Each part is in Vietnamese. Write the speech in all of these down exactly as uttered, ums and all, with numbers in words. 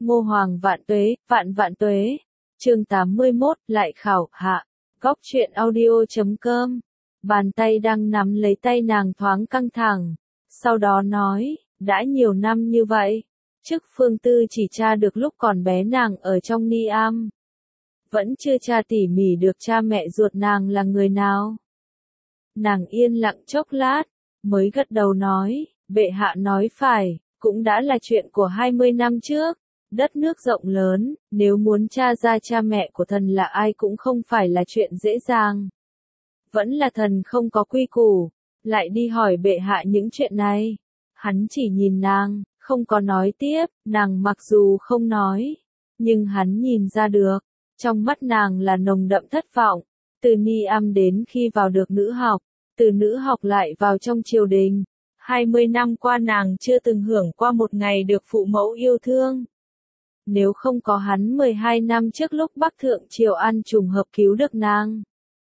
Ngô Hoàng vạn tuế, vạn vạn tuế. Chương tám mươi mốt, lại khảo hạ. Góc truyện audio chấm com. Bàn tay đang nắm lấy tay nàng thoáng căng thẳng. Sau đó nói, đã nhiều năm như vậy. Chức Phương Tư chỉ tra được lúc còn bé nàng ở trong ni am. Vẫn chưa tra tỉ mỉ được cha mẹ ruột nàng là người nào. Nàng yên lặng chốc lát, mới gật đầu nói, bệ hạ nói phải, cũng đã là chuyện của hai mươi năm trước. Đất nước rộng lớn, nếu muốn tra ra cha mẹ của thần là ai cũng không phải là chuyện dễ dàng. Vẫn là thần không có quy củ, lại đi hỏi bệ hạ những chuyện này. Hắn chỉ nhìn nàng, không có nói tiếp, nàng mặc dù không nói, nhưng hắn nhìn ra được, trong mắt nàng là nồng đậm thất vọng. Từ ni am đến khi vào được nữ học, từ nữ học lại vào trong triều đình. hai mươi năm qua nàng chưa từng hưởng qua một ngày được phụ mẫu yêu thương. Nếu không có hắn mười hai năm trước lúc Bắc Thượng Triều An trùng hợp cứu được nàng,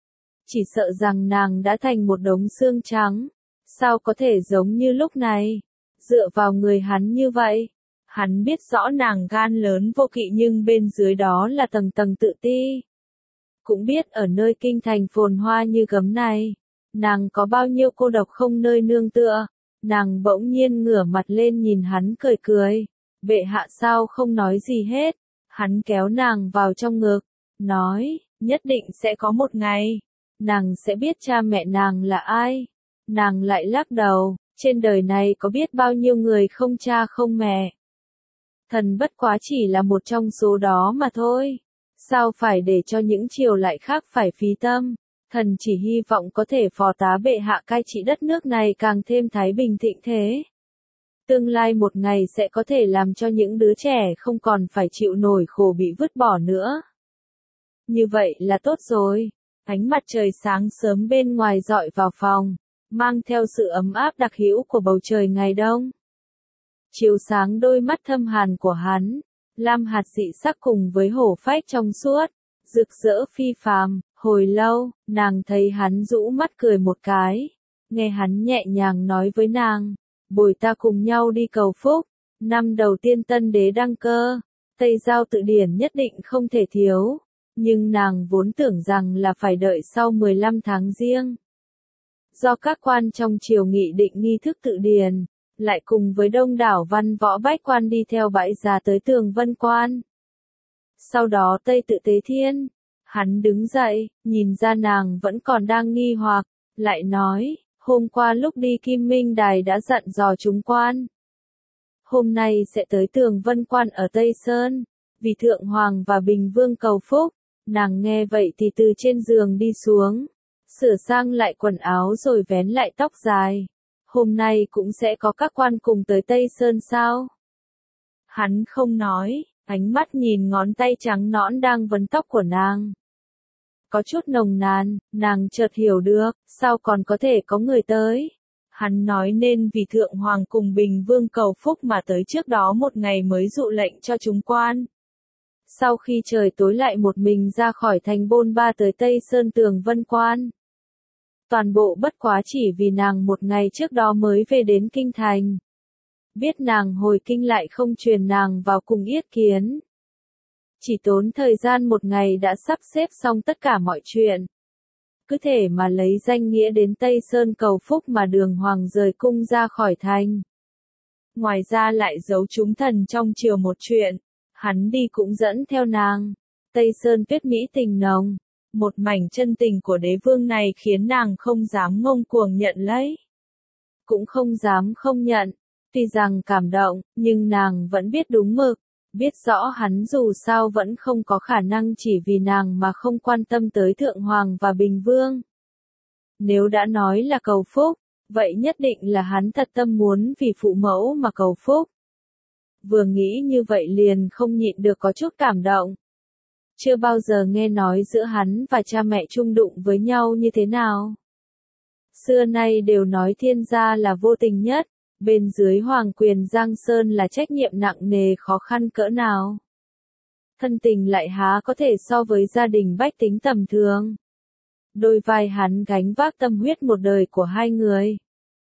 chỉ sợ rằng nàng đã thành một đống xương trắng. Sao có thể giống như lúc này, dựa vào người hắn như vậy. Hắn biết rõ nàng gan lớn vô kỵ nhưng bên dưới đó là tầng tầng tự ti. Cũng biết ở nơi kinh thành phồn hoa như gấm này, nàng có bao nhiêu cô độc không nơi nương tựa. Nàng bỗng nhiên ngửa mặt lên nhìn hắn cười cười. Bệ hạ sao không nói gì hết. Hắn kéo nàng vào trong ngực, nói, nhất định sẽ có một ngày, nàng sẽ biết cha mẹ nàng là ai. Nàng lại lắc đầu, trên đời này có biết bao nhiêu người không cha không mẹ. Thần bất quá chỉ là một trong số đó mà thôi. Sao phải để cho những triều lại khác phải phí tâm. Thần chỉ hy vọng có thể phò tá bệ hạ cai trị đất nước này càng thêm thái bình thịnh thế. Tương lai một ngày sẽ có thể làm cho những đứa trẻ không còn phải chịu nổi khổ bị vứt bỏ nữa. Như vậy là tốt rồi. Ánh mặt trời sáng sớm bên ngoài rọi vào phòng, mang theo sự ấm áp đặc hữu của bầu trời ngày đông. Chiếu sáng đôi mắt thâm hàn của hắn, lam hạt dị sắc cùng với hổ phách trong suốt, rực rỡ phi phàm. Hồi lâu, nàng thấy hắn rũ mắt cười một cái, nghe hắn nhẹ nhàng nói với nàng, bồi ta cùng nhau đi cầu phúc. Năm đầu tiên tân đế đăng cơ, Tây Giao tự điển nhất định không thể thiếu, nhưng nàng vốn tưởng rằng là phải đợi sau mười lăm tháng riêng. Do các quan trong triều nghị định nghi thức tự điển, lại cùng với đông đảo văn võ bách quan đi theo bãi giá tới Tường Vân Quan. Sau đó Tây tự tế thiên, hắn đứng dậy, nhìn ra nàng vẫn còn đang nghi hoặc, lại nói, hôm qua lúc đi Kim Minh Đài đã dặn dò chúng quan. Hôm nay sẽ tới Tường Vân Quan ở Tây Sơn, vì Thượng Hoàng và Bình Vương cầu phúc. Nàng nghe vậy thì từ trên giường đi xuống, sửa sang lại quần áo rồi vén lại tóc dài. Hôm nay cũng sẽ có các quan cùng tới Tây Sơn sao? Hắn không nói, ánh mắt nhìn ngón tay trắng nõn đang vấn tóc của nàng. Có chút nồng nàn, nàng chợt hiểu được, sao còn có thể có người tới. Hắn nói nên vì Thượng Hoàng cùng Bình Vương cầu phúc mà tới trước đó một ngày mới dụ lệnh cho chúng quan. Sau khi trời tối lại một mình ra khỏi thành Bôn Ba tới Tây Sơn Tường Vân Quan. Toàn bộ bất quá chỉ vì nàng một ngày trước đó mới về đến kinh thành. Biết nàng hồi kinh lại không truyền nàng vào cùng yết kiến. Chỉ tốn thời gian một ngày đã sắp xếp xong tất cả mọi chuyện. Cứ thể mà lấy danh nghĩa đến Tây Sơn cầu phúc mà Đường Hoàng rời cung ra khỏi thành. Ngoài ra lại giấu chúng thần trong triều một chuyện. Hắn đi cũng dẫn theo nàng. Tây Sơn tuyết mỹ tình nồng. Một mảnh chân tình của đế vương này khiến nàng không dám ngông cuồng nhận lấy. Cũng không dám không nhận. Tuy rằng cảm động, nhưng nàng vẫn biết đúng mực. Biết rõ hắn dù sao vẫn không có khả năng chỉ vì nàng mà không quan tâm tới Thượng Hoàng và Bình Vương. Nếu đã nói là cầu phúc, vậy nhất định là hắn thật tâm muốn vì phụ mẫu mà cầu phúc. Vừa nghĩ như vậy liền không nhịn được có chút cảm động. Chưa bao giờ nghe nói giữa hắn và cha mẹ chung đụng với nhau như thế nào. Xưa nay đều nói thiên gia là vô tình nhất, bên dưới hoàng quyền Giang Sơn là trách nhiệm nặng nề khó khăn cỡ nào. Thân tình lại há có thể so với gia đình bách tính tầm thường. Đôi vai hắn gánh vác tâm huyết một đời của hai người.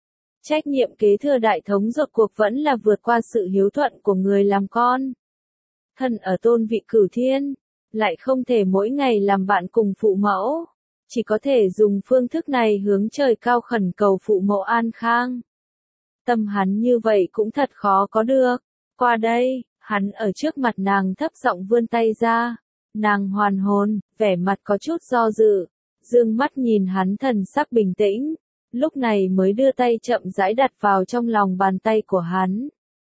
Trách nhiệm kế thừa đại thống rốt cuộc vẫn là vượt qua sự hiếu thuận của người làm con. thân ở tôn vị cửu thiên, lại không thể mỗi ngày làm bạn cùng phụ mẫu, chỉ có thể dùng phương thức này hướng trời cao khẩn cầu phụ mẫu an khang. Tâm hắn như vậy cũng thật khó có được. Qua đây, hắn ở trước mặt nàng thấp giọng vươn tay ra. Nàng hoàn hồn, vẻ mặt có chút do dự, dương mắt nhìn hắn thần sắc bình tĩnh, lúc này mới đưa tay chậm rãi đặt vào trong lòng bàn tay của hắn.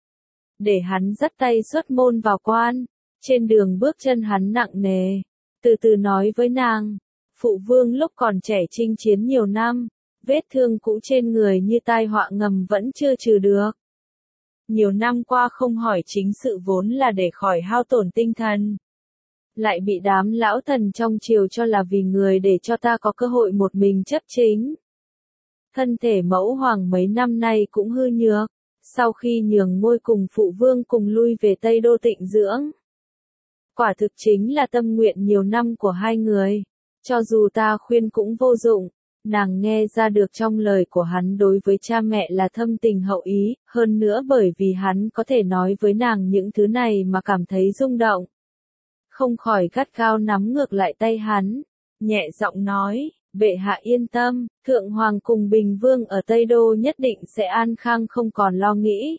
Để hắn dắt tay xuất môn vào quan, trên đường bước chân hắn nặng nề, từ từ nói với nàng, phụ vương lúc còn trẻ chinh chiến nhiều năm, vết thương cũ trên người như tai họa ngầm vẫn chưa trừ được. Nhiều năm qua không hỏi chính sự vốn là để khỏi hao tổn tinh thần. Lại bị đám lão thần trong triều cho là vì người để cho ta có cơ hội một mình chấp chính. Thân thể mẫu hoàng mấy năm nay cũng hư nhược, sau khi nhường ngôi cùng phụ vương cùng lui về Tây Đô tịnh dưỡng. Quả thực chính là tâm nguyện nhiều năm của hai người, cho dù ta khuyên cũng vô dụng. Nàng nghe ra được trong lời của hắn đối với cha mẹ là thâm tình hậu ý, hơn nữa bởi vì hắn có thể nói với nàng những thứ này mà cảm thấy rung động. Không khỏi gắt gao nắm ngược lại tay hắn, nhẹ giọng nói, bệ hạ yên tâm, Thượng Hoàng cùng Bình Vương ở Tây Đô nhất định sẽ an khang không còn lo nghĩ.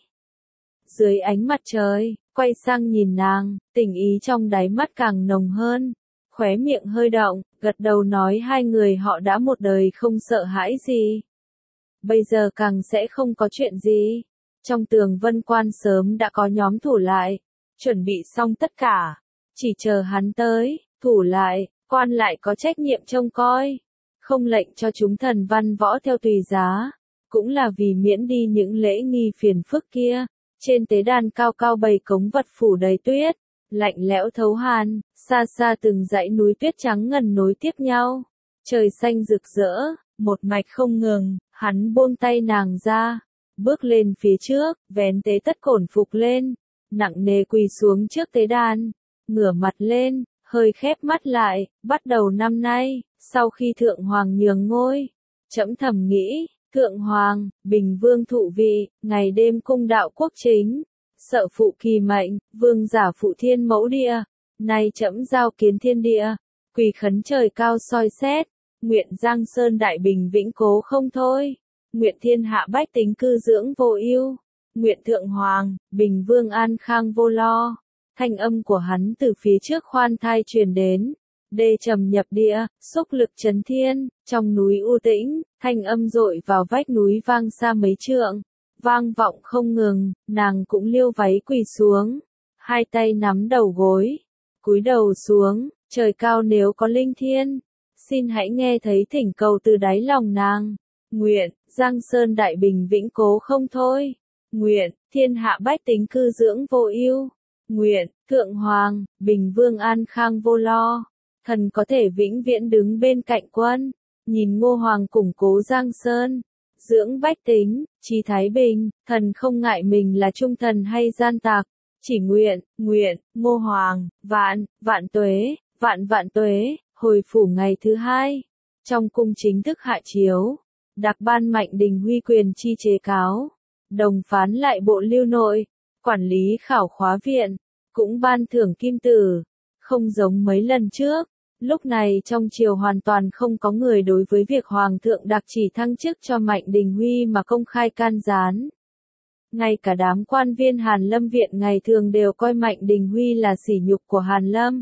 Dưới ánh mặt trời, quay sang nhìn nàng, tình ý trong đáy mắt càng nồng hơn. Khóe miệng hơi động, gật đầu nói hai người họ đã một đời không sợ hãi gì. Bây giờ càng sẽ không có chuyện gì. Trong tường vân quan sớm đã có nhóm thủ lại, chuẩn bị xong tất cả. Chỉ chờ hắn tới, thủ lại, quan lại có trách nhiệm trông coi. Không lệnh cho chúng thần văn võ theo tùy giá. Cũng là vì miễn đi những lễ nghi phiền phức kia. Trên tế đàn cao cao bày cống vật phủ đầy tuyết. Lạnh lẽo thấu hàn, xa xa từng dãy núi tuyết trắng ngần nối tiếp nhau. Trời xanh rực rỡ, một mạch không ngừng, hắn buông tay nàng ra, bước lên phía trước, vén tế tất cổn phục lên, nặng nề quỳ xuống trước tế đàn, ngửa mặt lên, hơi khép mắt lại, bắt đầu năm nay, sau khi Thượng Hoàng nhường ngôi, trẫm thầm nghĩ, Thượng Hoàng, Bình Vương thụ vị, ngày đêm cung đạo quốc chính. Sợ phụ kỳ mệnh, vương giả phụ thiên mẫu địa, nay trẫm giao kiến thiên địa, quỳ khấn trời cao soi xét, nguyện Giang Sơn đại bình vĩnh cố không thôi, nguyện thiên hạ bách tính cư dưỡng vô ưu, nguyện Thượng Hoàng, Bình Vương an khang vô lo. Thanh âm của hắn từ phía trước khoan thai truyền đến, đê trầm nhập địa, xúc lực chấn thiên, trong núi u tĩnh, thanh âm dội vào vách núi vang xa mấy trượng. Vang vọng không ngừng, nàng cũng liêu váy quỳ xuống, hai tay nắm đầu gối, cúi đầu xuống, trời cao nếu có linh thiên, xin hãy nghe thấy thỉnh cầu từ đáy lòng nàng, nguyện, Giang Sơn đại bình vĩnh cố không thôi, nguyện, thiên hạ bách tính cư dưỡng vô ưu, nguyện, Thượng Hoàng, Bình Vương an khang vô lo, thần có thể vĩnh viễn đứng bên cạnh quân, nhìn Ngô Hoàng củng cố Giang Sơn. Dưỡng bách tính, trí thái bình, thần không ngại mình là trung thần hay gian tặc, chỉ nguyện, nguyện, Ngô Hoàng, vạn, vạn tuế, vạn vạn tuế, hồi phủ ngày thứ hai, trong cung chính thức hạ chiếu, đặc ban Mạnh Đình Huy quyền chi chế cáo, đồng phán lại bộ lưu nội, quản lý khảo khóa viện, cũng ban thưởng kim tử, không giống mấy lần trước. Lúc này trong triều hoàn toàn không có người đối với việc Hoàng thượng đặc chỉ thăng chức cho Mạnh Đình Huy mà công khai can gián. Ngay cả đám quan viên Hàn Lâm Viện ngày thường đều coi Mạnh Đình Huy là sỉ nhục của Hàn Lâm.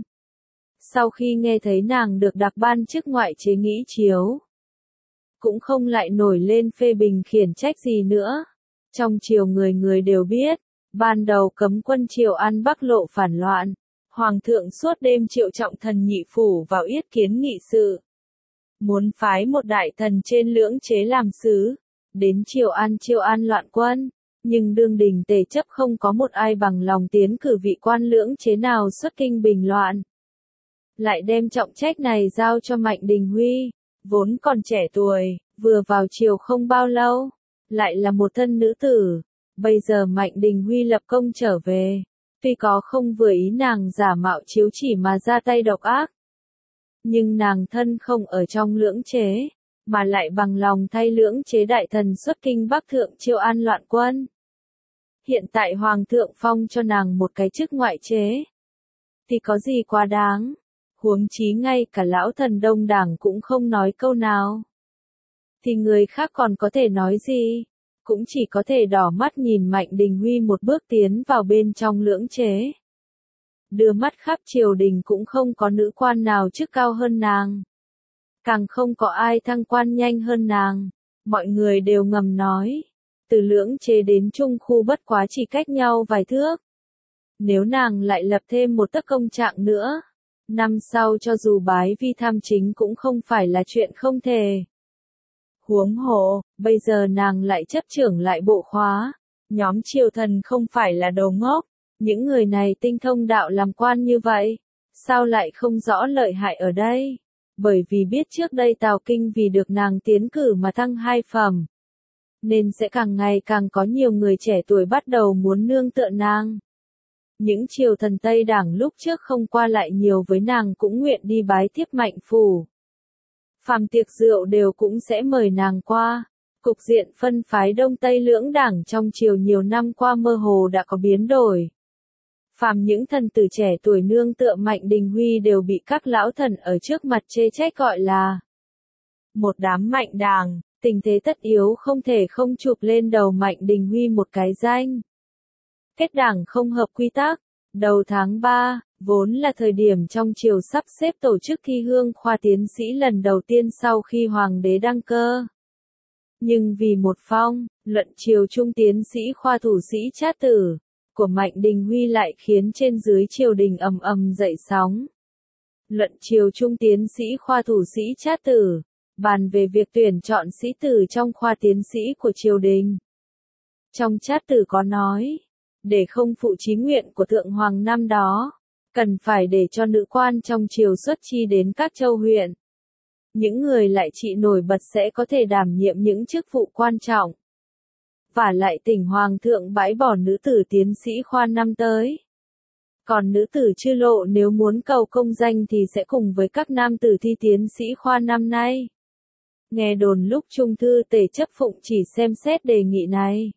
Sau khi nghe thấy nàng được đặc ban chức ngoại chế nghĩ chiếu, cũng không lại nổi lên phê bình khiển trách gì nữa. Trong triều người người đều biết, ban đầu cấm quân Triều An Bắc lộ phản loạn. Hoàng thượng suốt đêm triệu trọng thần nhị phủ vào yết kiến nghị sự. Muốn phái một đại thần trên lưỡng chế làm sứ, đến Triều An Triều An loạn quân, nhưng đương đình tề chấp không có một ai bằng lòng tiến cử vị quan lưỡng chế nào xuất kinh bình loạn. Lại đem trọng trách này giao cho Mạnh Đình Huy, vốn còn trẻ tuổi, vừa vào triều không bao lâu, lại là một thân nữ tử. Bây giờ Mạnh Đình Huy lập công trở về. Tuy có không vừa ý nàng giả mạo chiếu chỉ mà ra tay độc ác, nhưng nàng thân không ở trong lưỡng chế, mà lại bằng lòng thay lưỡng chế đại thần xuất kinh Bắc Thượng Triều An loạn quân. Hiện tại Hoàng thượng phong cho nàng một cái chức ngoại chế, thì có gì quá đáng. Huống chí ngay cả lão thần Đông Đảng cũng không nói câu nào. Thì người khác còn có thể nói gì? Cũng chỉ có thể đỏ mắt nhìn Mạnh Đình Huy một bước tiến vào bên trong lưỡng chế. Đưa mắt khắp triều đình cũng không có nữ quan nào chức cao hơn nàng. Càng không có ai thăng quan nhanh hơn nàng. Mọi người đều ngầm nói. Từ lưỡng chế đến trung khu bất quá chỉ cách nhau vài thước. Nếu nàng lại lập thêm một tấc công trạng nữa, năm sau cho dù bái vi tham chính cũng không phải là chuyện không thể. Huống hồ, bây giờ nàng lại chấp trưởng lại bộ khóa. Nhóm triều thần không phải là đồ ngốc. Những người này tinh thông đạo làm quan như vậy. Sao lại không rõ lợi hại ở đây? Bởi vì biết trước đây Tào Kinh vì được nàng tiến cử mà thăng hai phẩm. Nên sẽ càng ngày càng có nhiều người trẻ tuổi bắt đầu muốn nương tựa nàng. Những triều thần Tây Đảng lúc trước không qua lại nhiều với nàng cũng nguyện đi bái tiếp Mạnh phủ. Phàm tiệc rượu đều cũng sẽ mời nàng qua. Cục diện phân phái Đông Tây lưỡng đảng trong triều nhiều năm qua mơ hồ đã có biến đổi. Phàm những thần tử trẻ tuổi nương tựa Mạnh Đình Huy đều bị các lão thần ở trước mặt chê trách gọi là một đám mạnh đảng, tình thế tất yếu không thể không chụp lên đầu Mạnh Đình Huy một cái danh. Kết đảng không hợp quy tắc. Đầu tháng ba, vốn là thời điểm trong triều sắp xếp tổ chức thi hương khoa tiến sĩ lần đầu tiên sau khi hoàng đế đăng cơ. Nhưng vì một phong, luận triều trung tiến sĩ khoa thủ sĩ Trát Tử, của Mạnh Đình Huy lại khiến trên dưới triều đình ầm ầm dậy sóng. Luận triều trung tiến sĩ khoa thủ sĩ Trát Tử, bàn về việc tuyển chọn sĩ tử trong khoa tiến sĩ của triều đình. Trong Trát Tử có nói, để không phụ chí nguyện của Thượng Hoàng năm đó, cần phải để cho nữ quan trong triều xuất chi đến các châu huyện. Những người lại trị nổi bật sẽ có thể đảm nhiệm những chức vụ quan trọng. Và lại tỉnh Hoàng thượng bãi bỏ nữ tử tiến sĩ khoa năm tới. Còn nữ tử Chư Lộ nếu muốn cầu công danh thì sẽ cùng với các nam tử thi tiến sĩ khoa năm nay. Nghe đồn lúc Trung thư Tề Chấp Phụng chỉ xem xét đề nghị này.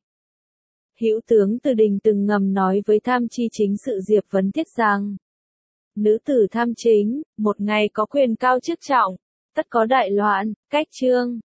Hữu tướng Từ Đình từng ngầm nói với tham chi chính sự Diệp Vấn Thiết rằng, nữ tử tham chính, một ngày có quyền cao chức trọng, tất có đại loạn, cách trương.